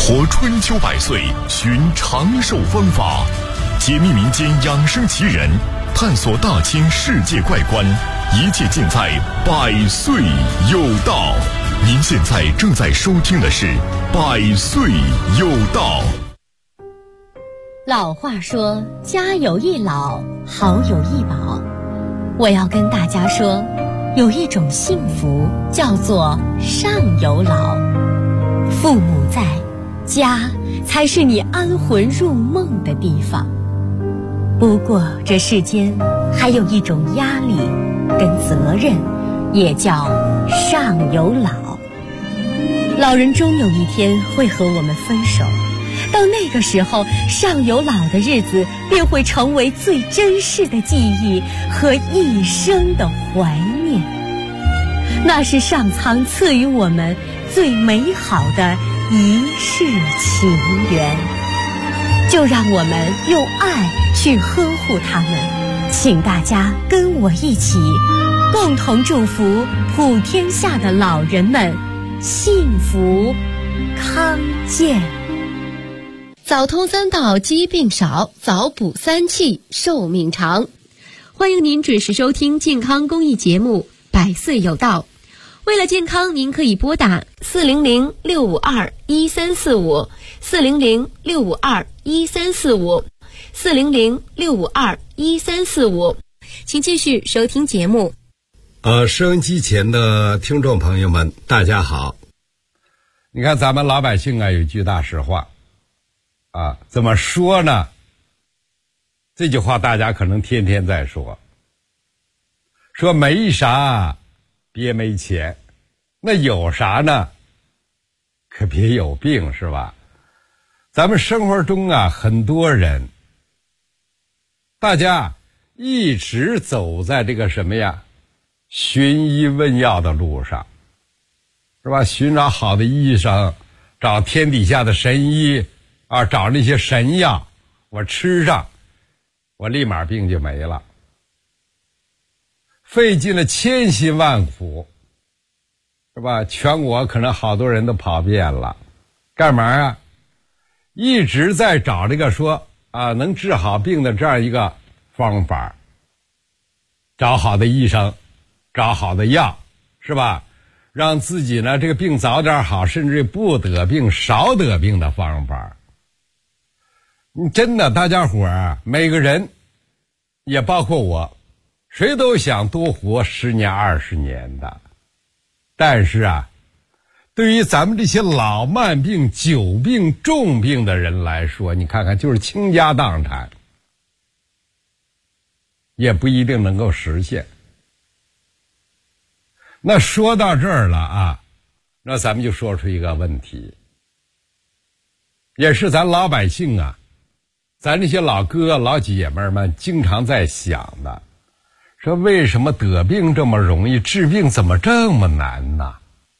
活春秋百岁，寻长寿方法，解密民间养生奇人，探索大千世界怪观，一切尽在百岁有道。您现在正在收听的是百岁有道。 老话说，家有一老，好有一宝。我要跟大家说，有一种幸福叫做上有老。父母在，家才是你安魂入梦的地方。不过这世间还有一种压力跟责任，也叫上有老。老人终有一天会和我们分手，到那个时候，上有老的日子便会成为最珍视的记忆和一生的怀念。那是上苍赐予我们最美好的一世情缘，就让我们用爱去呵护他们。请大家跟我一起，共同祝福普天下的老人们幸福康健。 早通三道，疾病少；早补三气，寿命长。欢迎您准时收听健康公益节目《百岁有道》。为了健康，您可以拨打400-652-1345、400-652-1345、400-652-1345。请继续收听节目。 收音机前的听众朋友们，大家好。你看咱们老百姓啊，有句大实话啊，怎么说呢？这句话大家可能天天在说，说没啥别没钱，那有啥呢？可别有病，是吧？咱们生活中啊，很多人，大家一直走在这个什么呀，寻医问药的路上，是吧？寻找好的医生，找天底下的神医啊，找那些神药，我吃上，我立马病就没了。费尽了千辛万苦，是吧？全国可能好多人都跑遍了，干嘛啊？一直在找这个说啊能治好病的这样一个方法，找好的医生，找好的药，是吧？让自己呢这个病早点好，甚至不得病少得病的方法。真的，大家伙儿每个人也包括我，谁都想多活10年20年的。但是啊，对于咱们这些老慢病、久病、重病的人来说，你看看就是倾家荡产也不一定能够实现。那说到这儿了啊，那咱们就说出一个问题，也是咱老百姓啊，咱这些老哥老姐妹们经常在想的，说为什么得病这么容易，治病怎么这么难呢？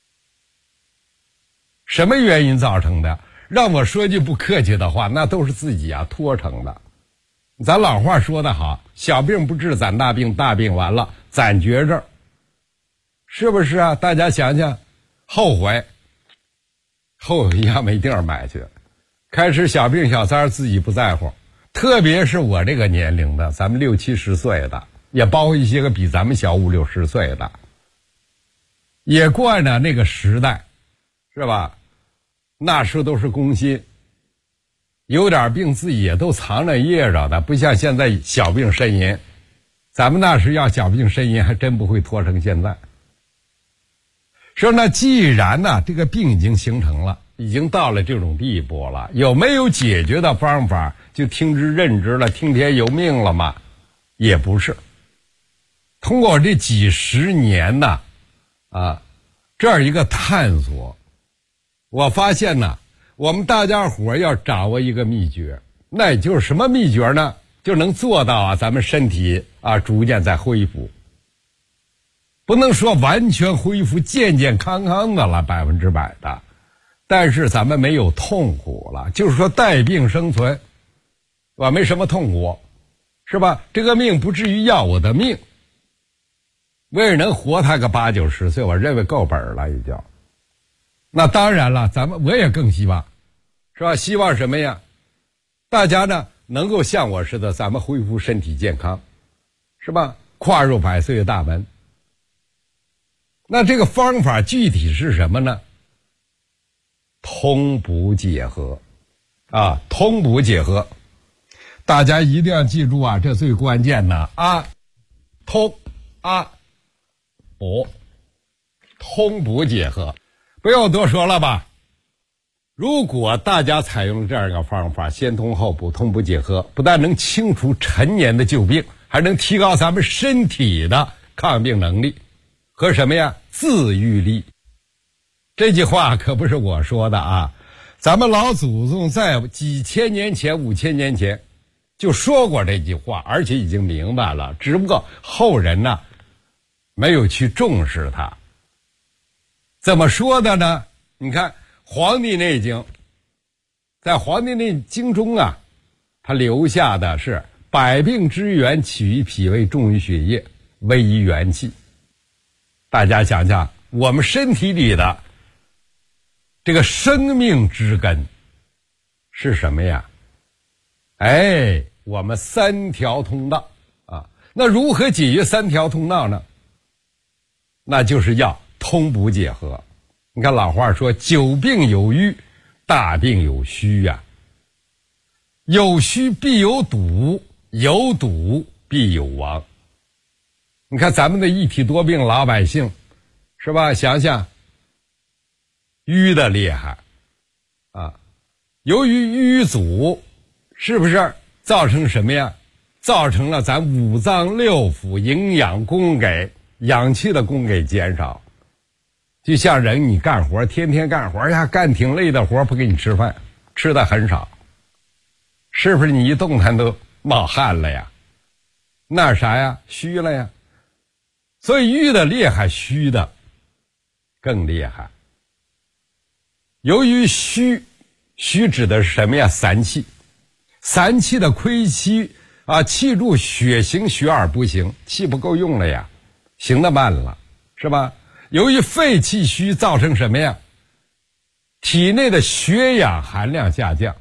什么原因造成的？让我说句不客气的话，那都是自己啊拖成的。咱老话说得好，小病不治攒大病，大病完了攒绝症，是不是啊？大家想想，后悔一样没地儿买去，开始小病小灾自己不在乎，特别是我这个年龄的，咱们60、70岁的，也包括一些个比咱们小50、60岁的，也惯着那个时代，是吧？那时候都是工薪，有点病自己也都藏着掖着的，不像现在小病呻吟。咱们那时要小病呻吟，还真不会拖成现在。说那既然呢，这个病已经形成了，已经到了这种地步了，有没有解决的方法就听之任之了，听天由命了吗？也不是。通过这几十年呢，这样一个探索，我发现呢，我们大家伙要掌握一个秘诀，那也就是什么秘诀呢？就能做到啊，咱们身体啊逐渐在恢复，不能说完全恢复健健康康的了100%的，但是咱们没有痛苦了，就是说带病生存，我没什么痛苦，是吧？这个命不至于要我的命，我也能活他个80、90岁，我认为够本了已经。那当然了，我也更希望是吧？希望什么呀？大家呢能够像我似的，咱们恢复身体健康，是吧？跨入100岁的大门。那这个方法具体是什么呢？通补结合啊，通补结合，大家一定要记住啊，这最关键的啊，通啊补，通补结合，不用多说了吧。如果大家采用这样一个方法，先通后补，通补结合，不但能清除陈年的旧病，还能提高咱们身体的抗病能力和什么呀？自愈力。这句话可不是我说的啊，咱们老祖宗在几千年前、5000年前就说过这句话，而且已经明白了，只不过后人呢没有去重视它。怎么说的呢？你看《黄帝内经》，在《黄帝内经》中啊，他留下的是百病之源起于脾胃，重于血液，微于元气。大家想想，我们身体里的这个生命之根是什么呀？我们3条通道啊。那如何解决3条通道呢？那就是要通补结合。你看老话说，久病有余，大病有虚呀。有虚必有堵，有堵必有亡。你看咱们的一体多病老百姓，是吧？想想淤的厉害啊，由于淤阻，是不是造成什么呀？造成了咱5脏6腑营养供给、氧气的供给减少。就像人你干活，天天干活呀，干挺累的活，不给你吃饭，吃的很少，是不是你一动弹都冒汗了呀？那啥呀？虚了呀。所以淤的厉害，虚的更厉害。由于虚指的是什么呀？散气。散气的亏气啊，气助血行，血而不行，气不够用了呀，行得慢了，是吧？由于肺气虚造成什么呀？体内的血氧含量下降。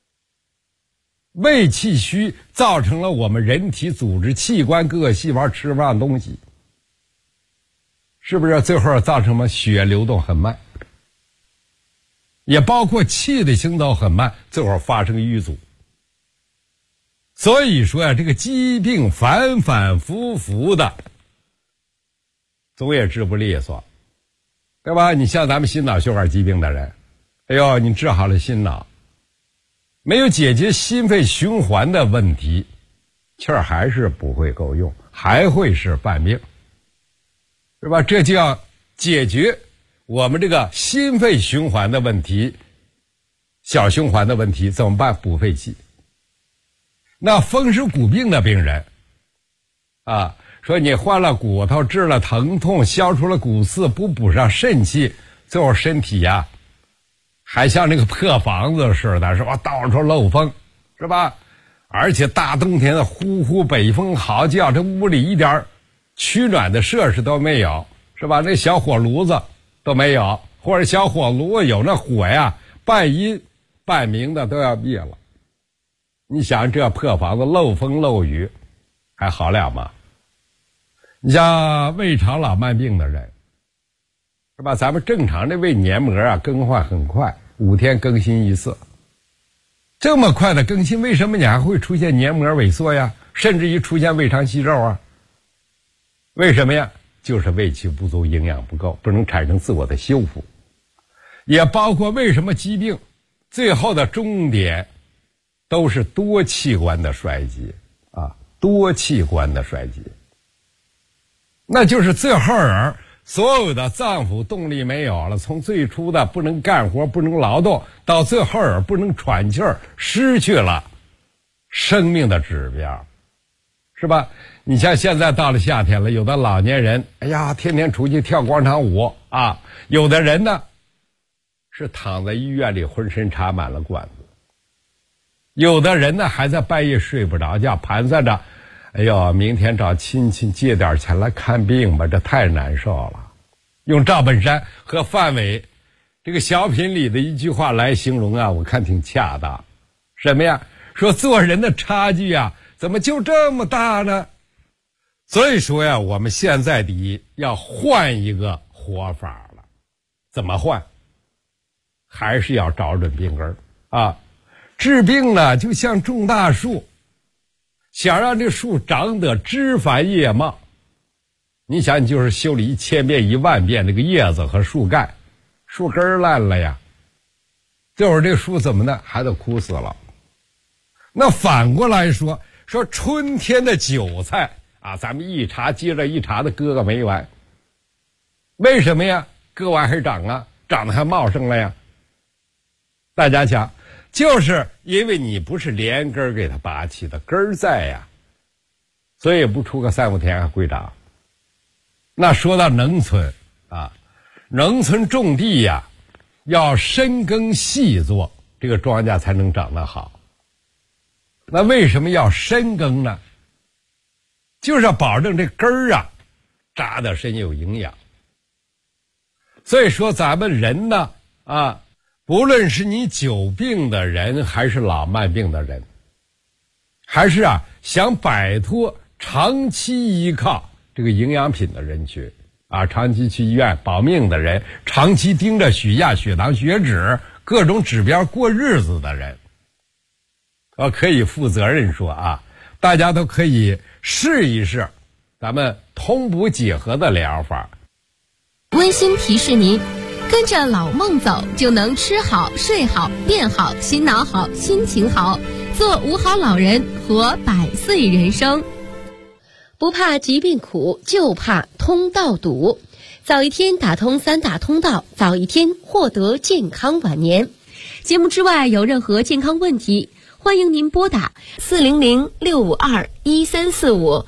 胃气虚造成了我们人体组织器官各个细胞吃不上东西，是不是最后造成什么？血流动很慢，也包括气的行走很慢，最后发生淤阻。所以说呀，这个疾病反反复复的，总也治不利索，对吧？你像咱们心脑血管疾病的人，你治好了心脑，没有解决心肺循环的问题，气儿还是不会够用，还会是犯病，是吧？这就要解决我们这个心肺循环的问题，小循环的问题怎么办？补肺气。那风湿骨病的病人啊，说你换了骨头，治了疼痛，消除了骨刺，不补上肾气，最后身体呀还像那个破房子似的，是吧？到处漏风，是吧？而且大冬天的呼呼北风嚎叫，这屋里一点取暖的设施都没有，是吧？那小火炉子都没有，或者小火炉有，那火呀半阴半明的都要灭了。你想这破房子漏风漏雨还好了吗？你像胃肠老慢病的人，是吧？咱们正常的胃黏膜啊更换很快，5天更新一次。这么快的更新，为什么你还会出现黏膜萎缩呀？甚至于出现胃肠息肉啊？为什么呀？就是胃气不足，营养不够，不能产生自我的修复。也包括为什么疾病最后的终点都是多器官的衰竭啊，多器官的衰竭。那就是最后所有的脏腑动力没有了，从最初的不能干活不能劳动，到最后不能喘气儿，失去了生命的指标，是吧？你像现在到了夏天了，有的老年人天天出去跳广场舞啊，有的人呢是躺在医院里浑身插满了管子，有的人呢还在半夜睡不着觉，盘算着明天找亲戚借点钱来看病吧，这太难受了。用赵本山和范伟这个小品里的一句话来形容啊，我看挺恰当。什么呀？说做人的差距啊，怎么就这么大呢？所以说呀，我们现在要换一个活法了。怎么换？还是要找准病根啊。治病呢，就像种大树，想让这树长得枝繁叶茂，你想，你就是修理1000遍10000遍这个叶子和树干，树根烂了呀，这会儿这个树怎么呢？还得枯死了。那反过来说春天的韭菜啊，咱们一茬接着一茬的割个没完。为什么呀？割完还长啊，长得还茂盛了呀。大家想，就是因为你不是连根给它拔起的，根儿在呀，所以也不出个3-5天还归长。那说到农村啊，农村种地呀，要深耕细作，这个庄稼才能长得好。那为什么要深耕呢？就是要保证这根儿啊扎得深有营养。所以说咱们人呢啊，不论是你久病的人还是老慢病的人，还是想摆脱长期依靠这个营养品的人群啊，长期去医院保命的人，长期盯着血压、血糖、血脂各种指标过日子的人，我可以负责任说啊，大家都可以试一试咱们通补结合的疗法。 温馨提示您，跟着老孟走，就能吃好、睡好、变好、心脑好、心情好，做5好老人，活100岁人生。不怕疾病苦，就怕通道堵。早一天打通3大通道，早一天获得健康晚年。节目之外有任何健康问题，欢迎您拨打400-652-1345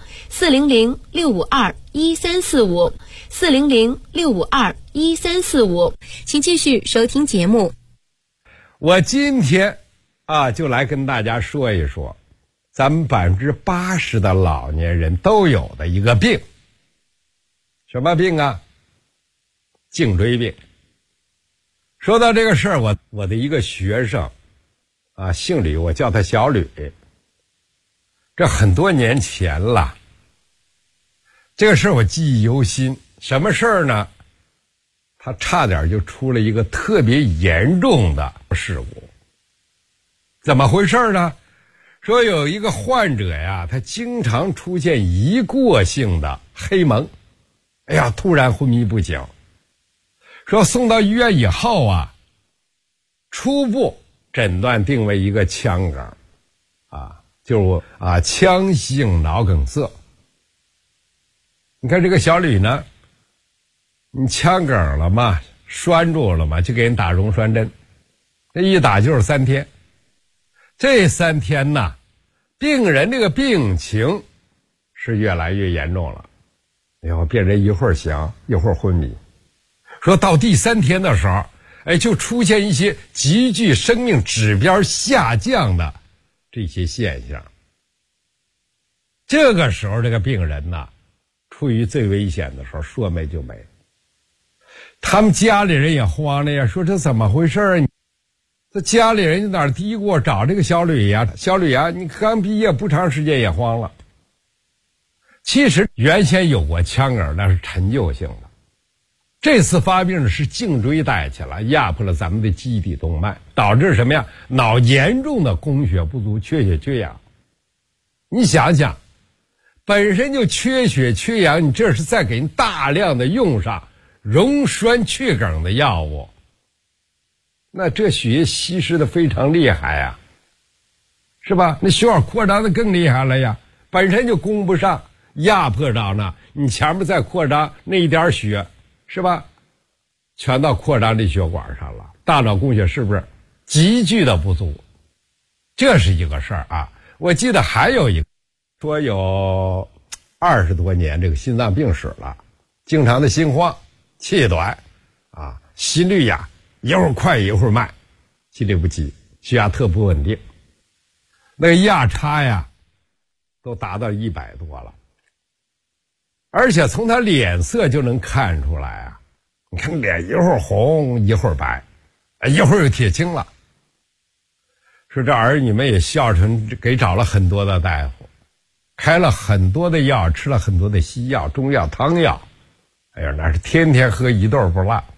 400-652-1345 400-652-1345，请继续收听节目。 我今天就来跟大家说一说咱们80%的老年人都有的一个病。什么病啊？颈椎病。说到这个事儿，我的一个学生姓吕，我叫他小吕。这很多年前了，这个事儿我记忆犹新。什么事儿呢？他差点就出了一个特别严重的事故。怎么回事呢？说有一个患者呀，他经常出现一过性的黑蒙，突然昏迷不醒。说送到医院以后初步诊断定为一个腔梗腔性脑梗塞。你看这个小吕呢，你腔梗了嘛，拴住了嘛，就给人打溶栓针，这一打就是3天。这3天呢，病人这个病情是越来越严重了，病人一会儿醒一会儿昏迷。说到第3天的时候，就出现一些急剧生命指标下降的这些现象。这个时候这个病人呢，处于最危险的时候，说没就没。他们家里人也慌了呀，说这怎么回事啊？这家里人哪儿嘀咕找这个小吕呀？小吕呀，你刚毕业不长时间也慌了。其实原先有过腔梗，那是陈旧性的。这次发病的是颈椎带起来，压迫了咱们的基底动脉，导致什么呀？脑严重的供血不足，缺血缺氧。你想想，本身就缺血缺氧，你这是在给人大量的用上溶栓去梗的药物，那这血液稀释的非常厉害呀，是吧？那血管扩张的更厉害了呀，本身就供不上，压迫着呢，你前面再扩张那一点血，是吧？全到扩张这血管上了，大脑供血是不是急剧的不足？这是一个事儿啊。我记得还有一个说有20多年这个心脏病史了，经常的心慌、气短心率一会儿快一会儿慢，心律不齐，血压特不稳定，那个压差都达到100多了。而且从他脸色就能看出来你看脸一会儿红一会儿白， 一会儿又铁青了。说这儿女们也孝顺，给找了很多的大夫，开了很多的药，吃了很多的西药、中药、汤药，哎呀，那是天天喝一豆不落，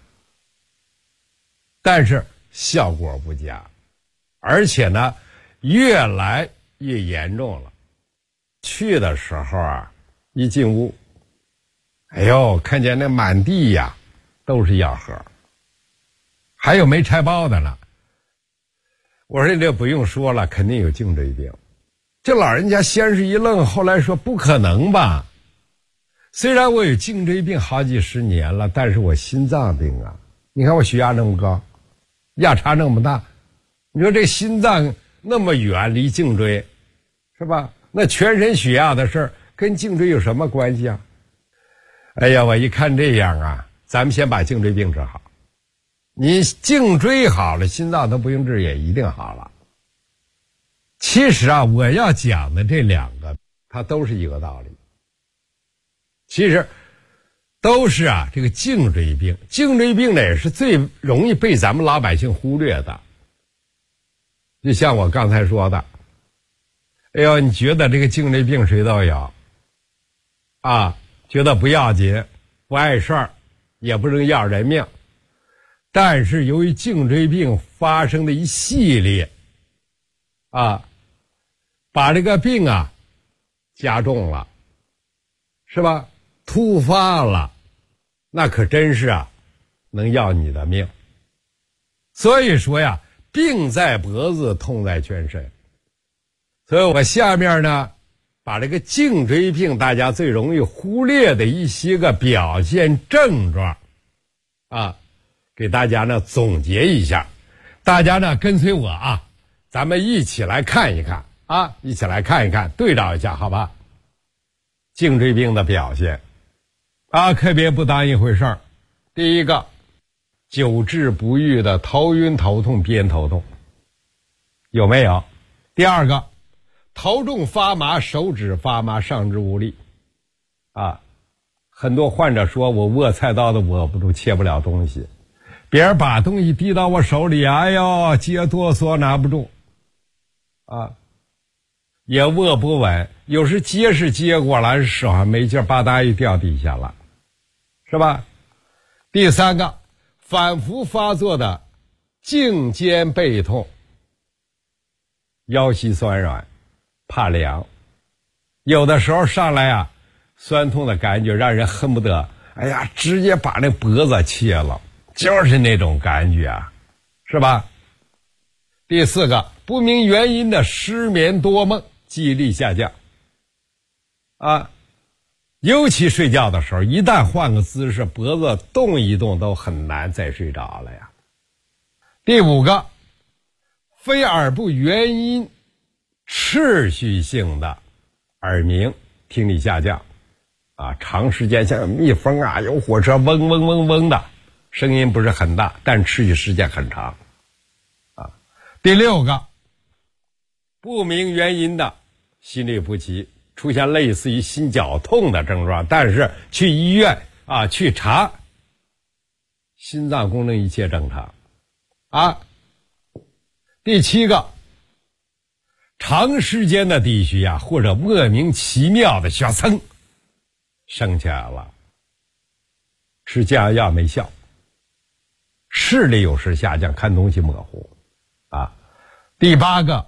但是效果不佳，而且呢越来越严重了。去的时候啊，一进屋，哎呦，看见那满地呀都是药盒，还有没拆包的呢。我说这不用说了，肯定有颈椎病。这老人家先是一愣，后来说不可能吧，虽然我有颈椎病好几十年了，但是我心脏病啊，你看我血压那么高，压差那么大，你说这心脏那么远离颈椎，是吧？那全身血压的事儿跟颈椎有什么关系啊？哎呀，我一看这样啊，咱们先把颈椎病治好，你颈椎好了，心脏都不用治也一定好了。其实啊，我要讲的这两个它都是一个道理，其实都是啊这个颈椎病。颈椎病呢也是最容易被咱们老百姓忽略的。就像我刚才说的，哎呦，你觉得这个颈椎病谁都有啊，觉得不要紧，不碍事儿，也不能要人命。但是由于颈椎病发生的一系列啊，把这个病啊加重了，是吧？突发了，那可真是啊能要你的命。所以说呀，病在脖子，痛在全身。所以我下面呢把这个颈椎病大家最容易忽略的一些个表现症状啊，给大家呢总结一下。大家呢跟随我啊，咱们一起来看一看啊，一起来看一看，对照一下，好吧？颈椎病的表现啊，可别不当一回事儿。第一个，久治不愈的头晕头痛偏头痛，有没有？第二个，头重发麻，手指发麻，上肢无力啊。很多患者说我握菜刀的握不住，切不了东西，别人把东西递到我手里，哎呦，接哆嗦拿不住啊，也握不稳，有时接是接过来，手还没劲，吧嗒一掉地下了，是吧？第三个，反复发作的颈肩背痛，腰膝酸软，怕凉，有的时候上来啊，酸痛的感觉让人恨不得，哎呀，直接把那脖子切了，就是那种感觉啊，是吧？第四个，不明原因的失眠多梦，记忆力下降啊，尤其睡觉的时候，一旦换个姿势，脖子动一动都很难再睡着了呀。第五个，非耳部原因持续性的耳鸣，听力下降啊，长时间像蜜蜂啊，有火车嗡嗡嗡嗡的声音不是很大，但持续时间很长啊。第六个，不明原因的心律不齐，出现类似于心绞痛的症状，但是去医院啊去查，心脏功能一切正常啊。第七个，长时间的低血压或者莫名其妙的血压噌升起来了，吃降压药没效，视力有时下降，看东西模糊啊。第八个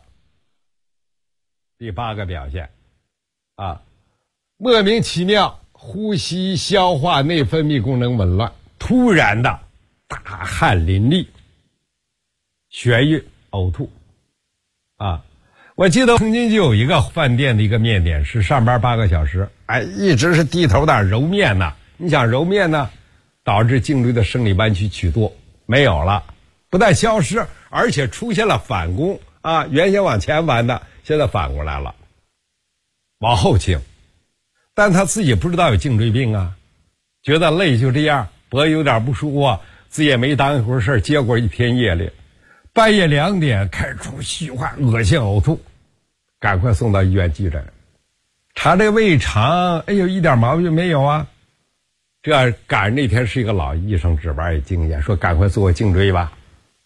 表现啊，莫名其妙呼吸消化内分泌功能紊乱，突然的大汗淋漓，眩晕呕吐啊。我记得曾经就有一个饭店的一个面点师，上班8个小时，哎，一直是低头的揉面呢。你想揉面呢，导致颈椎的生理弯曲曲度没有了，不但消失，而且出现了反弓啊，原先往前弯的，现在反过来了，往后倾。但他自己不知道有颈椎病啊，觉得累就这样，脖子有点不舒服，自己也没当一回事，结果一天夜里半夜2点开始出虚汗、恶心、呕吐，赶快送到医院急诊，查这胃肠，哎呦，一点毛病没有啊。这赶上那天是一个老医生值班，有经验，说赶快做个颈椎吧。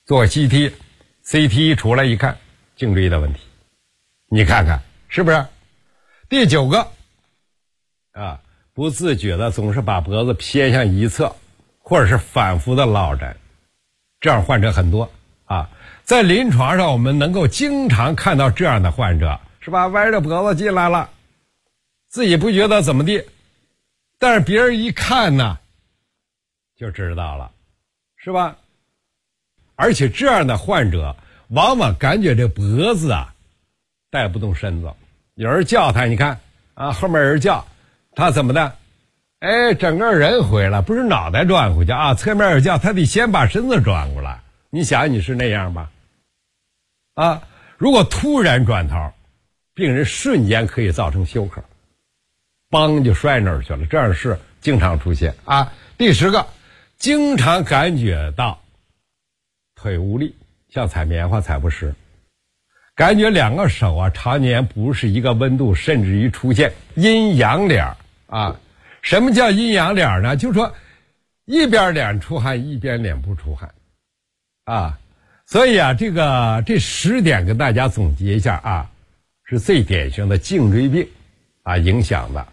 做个 CT 出来一看，颈椎的问题，你看看是不是？第9个啊，不自觉的总是把脖子偏向一侧，或者是反复的落枕，这样患者很多啊。在临床上我们能够经常看到这样的患者，是吧？歪着脖子进来了，自己不觉得怎么地，但是别人一看呢就知道了，是吧？而且这样的患者往往感觉这脖子啊带不动身子，有人叫他，你看啊，后面有人叫他怎么的，整个人回来，不是脑袋转回去啊，侧面有叫他得先把身子转过来。你想你是那样吧？啊，如果突然转头，病人瞬间可以造成休克，梆就摔那儿去了，这样的事经常出现啊。第10个，经常感觉到腿无力，像踩棉花踩不实，感觉2个手啊常年不是一个温度，甚至于出现阴阳脸啊。什么叫阴阳脸呢？就是说一边脸出汗，一边脸不出汗啊。所以啊，这10点跟大家总结一下啊，是最典型的颈椎病啊影响的。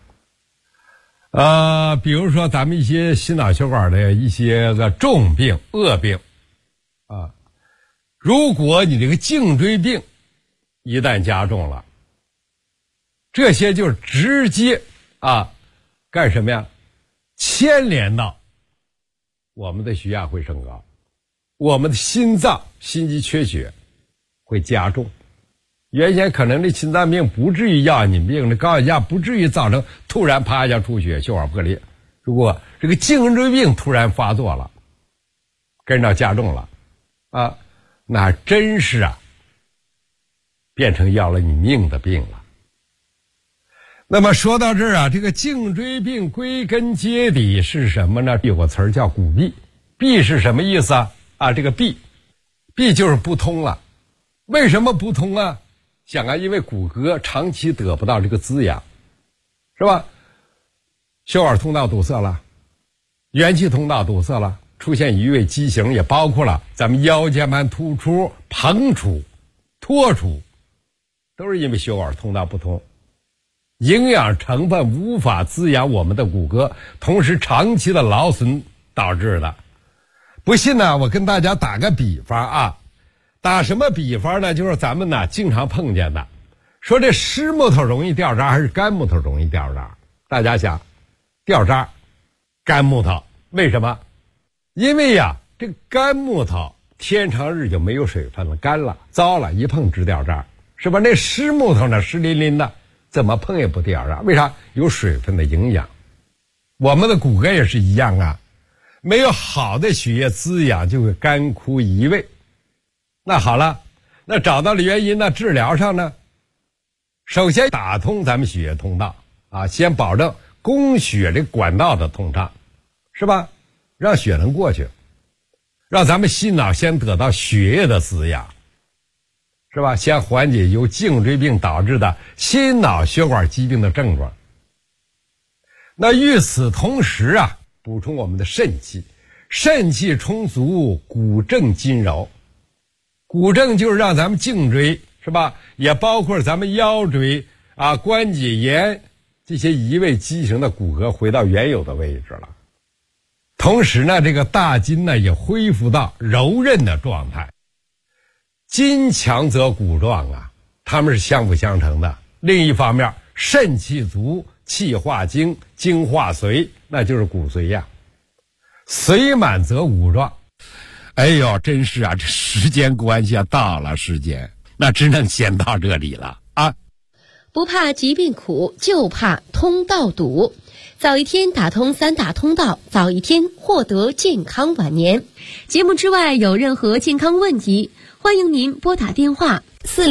比如说咱们一些心脑血管的一些个重病、恶病啊，如果你这个颈椎病一旦加重了，这些就是直接啊干什么呀？牵连到我们的血压会升高，我们的心肌缺血会加重。原先可能这心脏病不至于要你病，这高血压不至于造成突然啪一下出血、血管破裂。如果这个颈椎病突然发作了，跟着加重了啊，那真是啊变成要了你命的病了。那么说到这儿啊，这个颈椎病归根结底是什么呢？有个词儿叫骨闭。闭是什么意思啊？这个闭就是不通了。为什么不通啊？想啊，因为骨骼长期得不到这个滋养，是吧？血管通道堵塞了，元气通道堵塞了，出现移位畸形，也包括了咱们腰间盘突出、膨出、脱出，都是因为血管通道不通，营养成分无法滋养我们的骨骼，同时长期的劳损导致的。不信呢，我跟大家打个比方啊。打什么比方呢？就是咱们呢经常碰见的，说这湿木头容易掉渣还是干木头容易掉渣？大家想，掉渣，干木头，为什么？因为呀，这个干木头天长日久没有水分了，干了，糟了，一碰直掉渣，是吧？那湿木头呢，湿淋淋的，怎么碰也不掉渣，为啥？有水分的营养。我们的骨骼也是一样啊，没有好的血液滋养，就会干枯移位。那好了，那找到了原因呢，治疗上呢，首先打通咱们血液通道啊，先保证供血这管道的通畅，是吧？让血能过去，让咱们心脑先得到血液的滋养，是吧？先缓解由颈椎病导致的心脑血管疾病的症状。那与此同时啊，补充我们的肾气，肾气充足，骨正筋柔。骨正就是让咱们颈椎，是吧？也包括咱们腰椎啊、关节炎这些移位畸形的骨骼回到原有的位置了。同时呢，这个大筋呢也恢复到柔韧的状态。筋强则骨壮啊，它们是相辅相成的。另一方面，肾气足，气化精，精化髓，那就是骨髓呀。髓满则骨壮。哎呦，真是啊，这时间关系啊，到了时间，那只能先到这里了啊。 不怕疾病苦，就怕通道堵。早一天打通3大通道，早一天获得健康晚年。节目之外有任何健康问题，欢迎您拨打电话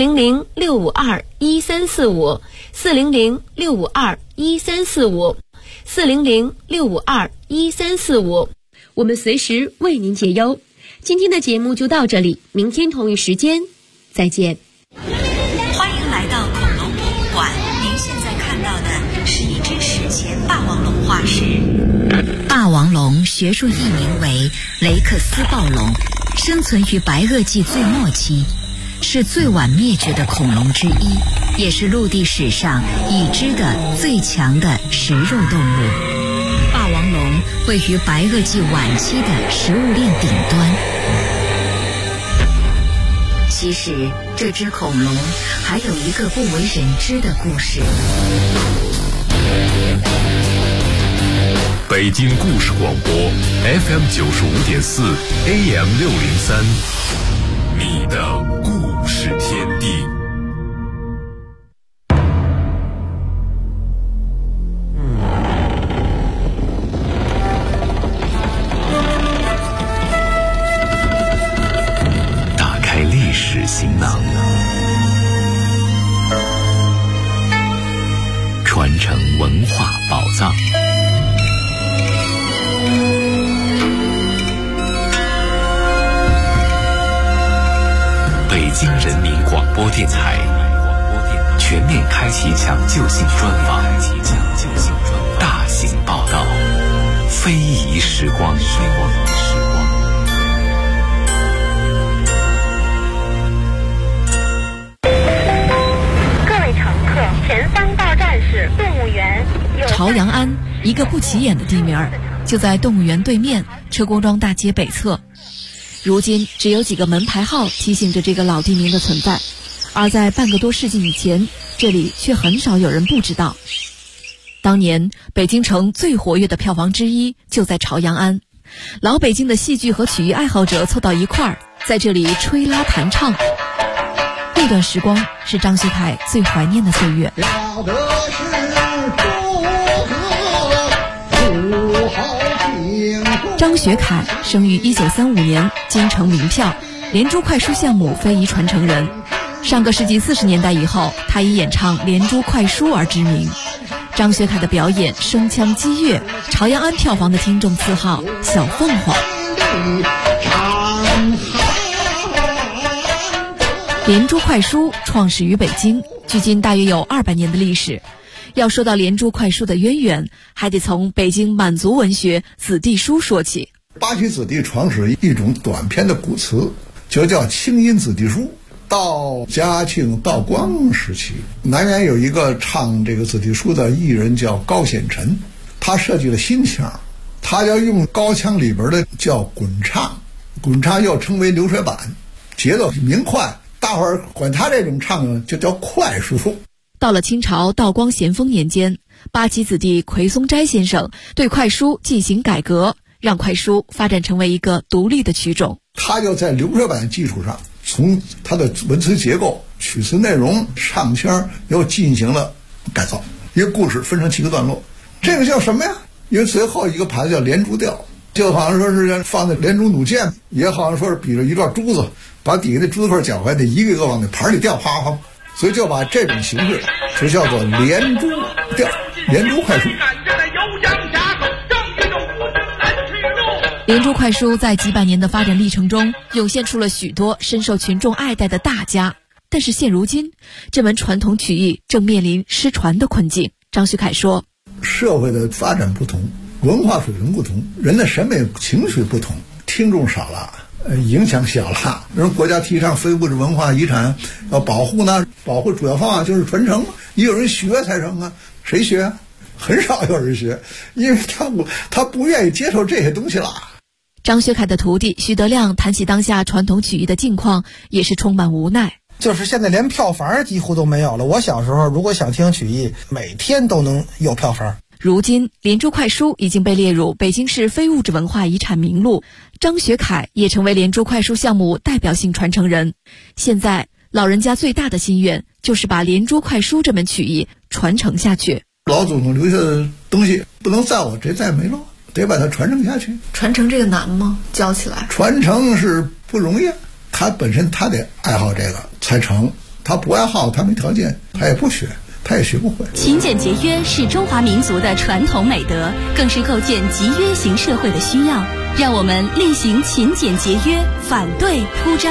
400-652-1345 400-652-1345 400-652-1345，我们随时为您解忧。今天的节目就到这里，明天同一时间再见。 欢迎来到恐龙博物馆，您现在看到的是一只史前霸王龙化石。霸王龙学术译名为雷克斯暴龙， 生存于白垩纪最末期，是最晚灭绝的恐龙之一，也是陆地史上已知的最强的食肉动物。霸王龙位于白垩纪晚期的食物链顶端。其实，这只恐龙还有一个不为人知的故事。 北京故事广播 FM 95.4 AM 603，你的故事天地。打开历史行囊，传承文化宝藏。北京人民广播电台全面开启抢救性专访，大型报道，非遗时光。 各位乘客，前方到站是动物园。 朝阳庵，一个不起眼的地名，就在动物园对面车公庄大街北侧。如今只有几个门牌号提醒着这个老地名的存在，而在半个多世纪以前，这里却很少有人不知道。当年北京城最活跃的票房之一就在朝阳庵，老北京的戏剧和曲艺爱好者凑到一块儿，在这里吹拉弹唱。那段时光是张学凯最怀念的岁月。张学凯生于1935年，京城名票，连珠快书项目非遗传承人。上个世纪40年代以后，他以演唱连珠快书而知名。张学凯的表演声腔激越，朝阳庵票房的听众赐号小凤凰。连珠快书创始于北京，距今大约有200年的历史。要说到连珠快书的渊源，还得从北京满族文学子弟书说起。 八旗子弟创始一种短篇的古词，就叫清音子弟书。到嘉庆、道光时期，南园有一个唱这个子弟书的艺人叫高显臣，他设计了新腔，他要用高腔里边的叫滚唱，滚唱又称为流水板，节奏明快，大伙儿管他这种唱就叫快书。 到了清朝道光咸丰年间，八旗子弟奎松斋先生对快书进行改革，让快书发展成为一个独立的曲种。 他就在流水板基础上，从他的文词结构、曲词内容、唱腔又进行了改造。一个故事分成7个段落，这个叫什么呀？因为最后一个盘叫连珠调，就好像说是放在连珠弩箭，也好像说是比着一段珠子，把底下的珠子块搅开，得一个一个往那盘里掉，啪啪。所以就把这种形式就叫做连珠调、连珠快书。连珠快书在几百年的发展历程中，涌现出了许多深受群众爱戴的大家。但是现如今，这门传统曲艺正面临失传的困境。张学凯说： 社会的发展不同，文化水平不同，人的审美情绪不同，听众少了，影响小了。人国家提倡非物质文化遗产要保护呢，保护主要方法就是传承，也有人学才成啊。谁学？很少有人学，因为他不愿意接受这些东西了。 张学凯的徒弟徐德亮谈起当下传统曲艺的境况，也是充满无奈。 就是现在连票房几乎都没有了。我小时候如果想听曲艺，每天都能有票房。 如今连珠快书已经被列入北京市非物质文化遗产名录，张学凯也成为连珠快书项目代表性传承人。现在老人家最大的心愿就是把连珠快书这门曲艺传承下去。 老祖宗留下的东西不能在我这再没了，得把它传承下去。 传承这个难吗？教起来传承是不容易，他本身他得爱好这个才成，他不爱好，他没条件，他也不学，他也学不会。 勤俭节约是中华民族的传统美德，更是构建集约型社会的需要。让我们厉行勤俭节约，反对铺张。